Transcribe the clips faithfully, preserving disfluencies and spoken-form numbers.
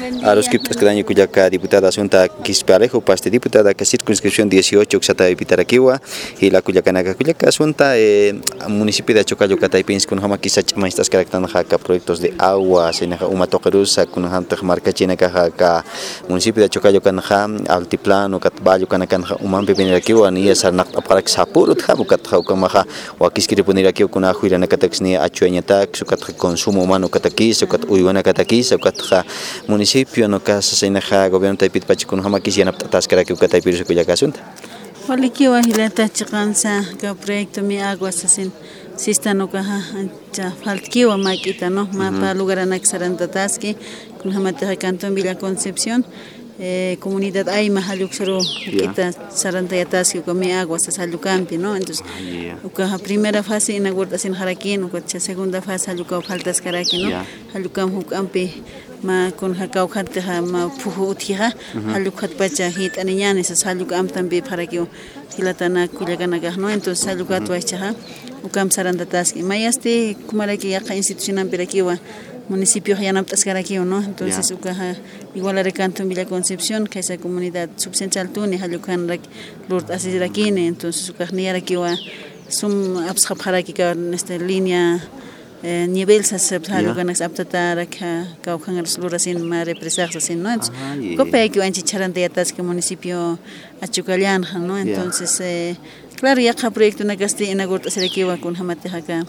A los criptos que daño cuya diputada Asunta Quisparejo, paste diputada que circunscripción dieciocho, Xata de Pitaraquiwa, y la cuya canaca cuya Asunta, municipio de Chocayo Cataipins, con Hama Quisach Maestas Caractana Jaca, proyectos de agua, Seneja Uma Toquerusa, con Hanta Marca China Cajaca, municipio de Chocayo Canaja, Altiplano, Catballo Canacanja, Uman Pepinaraquiwa, ni esa Naparak Sapurut, Habucat Haukamaja, o aquí quiere poner aquí con Ajuira Nakataxni, Achueñatac, su consumo humano Cataquis, su cat Uyuana Cataquis, su catja municipio no casa senaja gobierno taipit pachi kun hama kisiana taskara que ukata ipirso kuya kasunta. Waliki wa hilata chikansa ka proyecto mi agua sasin sista no kaha cha faltki wa makita no mapa lugar anak saranta taski kun hama te canto en Villa Concepción. Eh, comunidad hay mahaluxero kita saranta yatas que come agua sa salucampi no entonces uka primera fase inaugurta sin harakin uka segunda fase haluka faltas karaki no halukam hukampi ma con hakau khatte ha ma puhu uthiha halukat pacha hit aniñane sa salukam tambi para que hilatana kullagana no entonces salukat wacha ukam saranta taski mayaste kumaraki yaqa institucional pirakiwa municipio Yanaptas Caraquio, ¿no? Entonces, yeah. Ucaja, igual a recanto en Villa Concepción, que esa comunidad subcentral Tuni, Halucan, Lord Asiraquine, entonces, Ucajni Araquiwa, Sum Abshaparaki, en esta línea, nivel Halucan, Aptatar, Caucan, el Slurasin, más represarse, así, ¿no? Entonces, Copequi, Anchicharante Yatas, que municipio Achucalian, ¿no? Entonces, eh, claro, ya ha proyecto una castilla en Agorta Seraquiwa con Hamatejaca.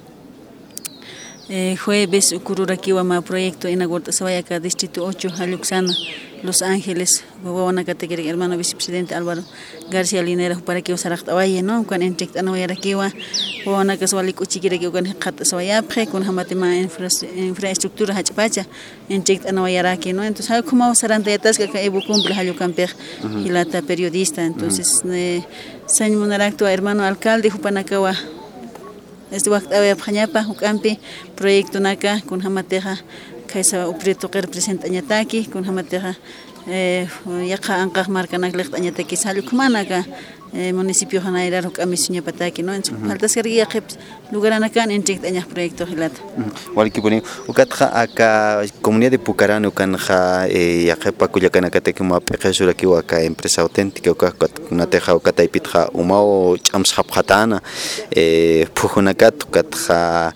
Eh, jueves ocurrió aquí un proyecto en Agortasawayaca, distrito ocho, Haluxana, Los Ángeles, Guaguana Categoría, hermano vicepresidente Álvaro García Linera, para que os arachtawaye, ¿no? Cuando entrega a Noyara Kiwa, Guaguana Caswalik Uchiquire, que con Hatasawayapre, con Hamatema infraestructura Hachapacha, entrega a Noyara Ki, ¿no? Entonces, ¿cómo vamos a randeatas que Evo cumple Halucamper y la periodista? Entonces, San Monaracto, hermano alcalde, Jupanakawa. Este waktu awal panyapa hukampi proyecto naka kun hamateja kaisa upreto que representa anyataki kun hamateja eh yaqa anqaq marca naklegt anyataki salukmanaka municipio Janaira hukami suña pataki no en falta ser guía lugar anakan en tic añas proyecto hilata walki poni ukatja aka comunidad de Pucarano kanja yaqa kuyakana katekuma pejesura ki waka empresa auténtica ukat una teja ukataipitja umao chams haphatana eh pujunakat ukatja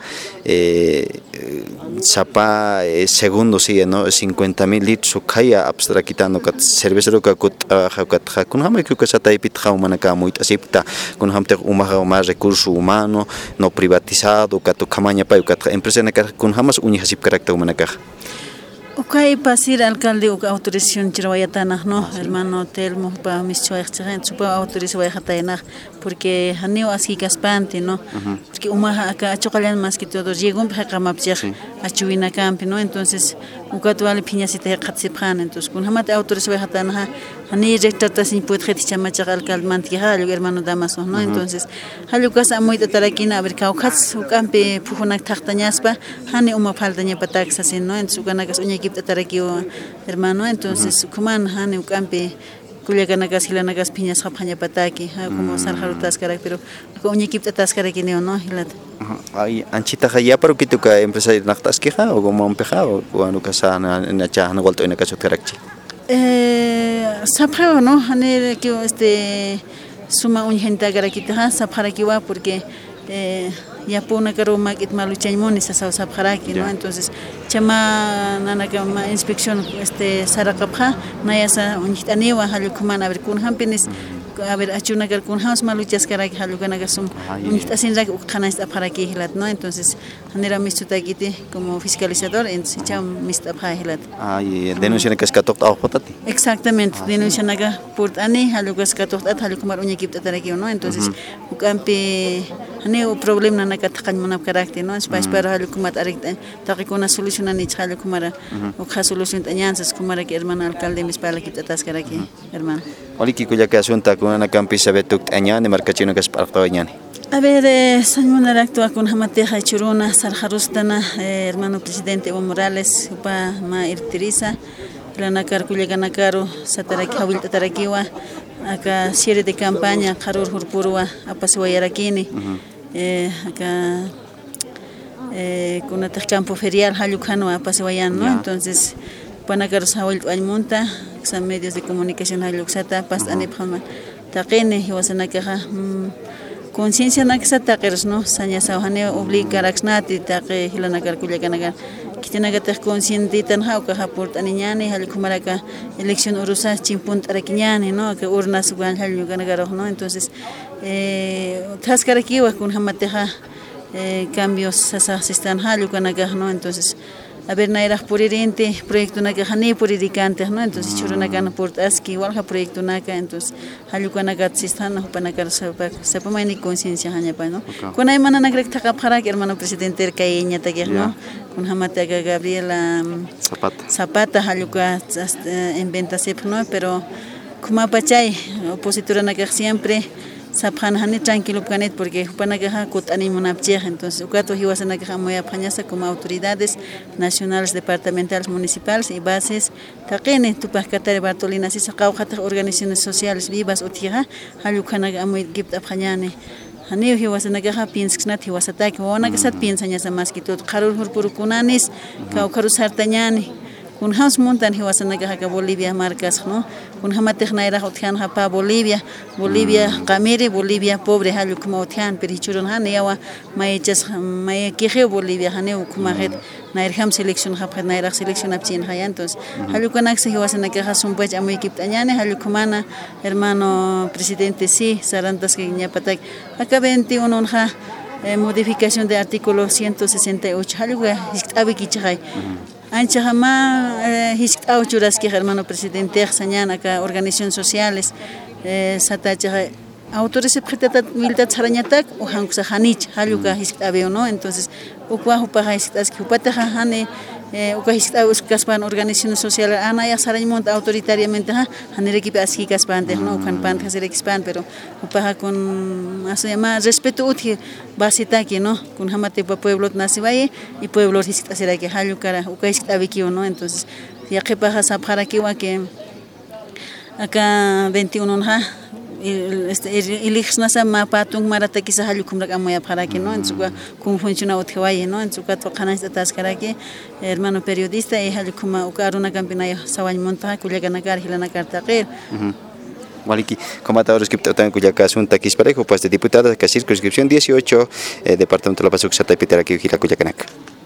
eh sapa segundo sigue no cincuenta mil litros ukaya abstrakitando kat cervecero kakut hakatja kun hama que ukasataipitja umanaka muy acepta con hamte umaha más recurso humano no privatizado kato kamaña pa ukat empresa na kun hamas uñi hasip carácter humanaka okay pasir alcalde uka autorización chirwayatana no hermano telmo pa mis choyachchen supa autorización wayatana porque haneo así caspante no porque umaha acá chocalan más que todo llegó un pacamapchar a chuina campi no entonces ukatuale piñasita qatsiphan entonces kun hamate autorización wayatana hani rectata sin puede chamacha alcalde mantiha hermano damaso no entonces halukas amoy tarakina a ver caucas ukampe pujunak taqtañaspa hani uma faltaña pataxa sin no entonces ukanakas uña tarakio hermano entonces kuman hani ukampe kullakanakas hilanakas piñas hapaña pataki como sarjarutas karak pero ko uña kipta taskaraki neo no hilat ay anchita ya pero que tu ka empresa naktas queja o como empeja o cuando casana en la chana vuelto en la casa karakchi eh sapra no hani que este suma un gente karakita sapra kiwa porque eh ya pone caro maquet maluchaimoni sa sa sabjaraki no entonces chama nanaka ma inspección este sarakapha nayasa unitaniwa halukuman a ver kun hampenes a ver achuna gal kun haus maluchas karaki halukana gasum unitasin rak ukana esta para que hilat no entonces hanera mistutakite como fiscalizador entonces cham mistapha hilat ay denuncia que skatot au potati exactamente denuncia naga portani halukas skatot at halukumar uñekip tataraki no entonces ukampe haneo problema naka takan monap karakter no es para halukumat arik takikona solución ani halukumara ukha solución tañansas kumara que hermano alcalde mis para que tatas karaki hermano waliki kuya que asunta con una campisa betuk añane marcachino que es para añane a ver San Monaracto con hamateja churuna sarjarustana hermano presidente Evo Morales upa ma irtiriza lanakar kuya ganakaro sataraki hawil tatarakiwa acá cierre de campaña Karur Hurpurua apasuayarakini eh acá eh con el campo ferial Halucano apasuayan no entonces Panakar Sawil Almonta, son medios de comunicación Haluxata, Past Aniphaman, Taqene, Hiwasanakaha, conciencia Naxata, no, Sanya Sahane, obliga Raxnati, Taqe, Hilanakar Kuliakanagar. Kitinaga consciente tan hauka haport aniñani hal kumaraka elección urusa chimpunt arakiñani no que urnas ugan hal yuganagaro no entonces eh tascarakiwa kun hamateja eh cambios sasa sistan hal yuganaga no entonces a ver naira purirente proyecto naga hani puriricante no entonces churanaga no port aski igual ha proyecto naga entonces hal yuganaga sistan no panakar sapa sapa mani conciencia hanya pa no con ay mana nagrek takapara hermano presidente kayenya tagir no con Hamataga Gabriela Zapata. Zapata Haluka en venta no, pero como pachay, opositora naga siempre saphan hani tranquilo planet porque panaga kut animunapchej entonces ukato hiwasanaga muy apañasa como autoridades nacionales, departamentales, municipales y bases taqene tupas katare bartolina si saqaw khata organizaciones sociales vivas utija halukanaga muy gift apañane hani hiwasanaga piensnat hiwasataki wanaga sat piensaña más que todo qarul hurpurukunanis kaw karu sartañani kun haus montan hiwasanaga ka Bolivia marcas no kun hamatej naira hotjan hapa Bolivia Bolivia Camiri Bolivia pobre halu como hotjan perichuron han yawa mayechas may kije Bolivia hane kuma red nair ham selección hapa naira selección apchin hayantos halu konak se hiwasanaga hasum pues amu equipo añane halu kumana hermano presidente sí sarantas que ñapatak acá veintiuno ha eh, modificación de artículo ciento sesenta y ocho halu abikichai Ancha jama hiskau churaski hermano presidente sañana acá organizaciones sociales eh, satacha autores secretaria militar charañatak o hankusa hanich haluka hiskabeo no entonces ukwa hupa hiskas ki upata hane ukwa hiskau kaspan organizaciones sociales ana ya sarañmont autoritariamente ha hanereki aski kaspan no kan pan haser expan pero upa con se llama respeto uti basita que no con hamate pueblo nasibaye y pueblo hiskasera que halukara ukwa hiskabeki no entonces ya que paja sapara que wa que acá veintiuno ha este ilixnasa mapatung marata kisa halukum rak amoya para que no en su con funciona otwaye no en su caso canas taskara que hermano periodista y halukuma ukaruna campinayo sawañ monta kuliaganagar hilanakar taqir Maliki, comatadores que están cuya casunta quisparejo, pues de diputada que circunscripción dieciocho, eh, departamento de la Pasuxata y Pitera que vigila Cuyacanac.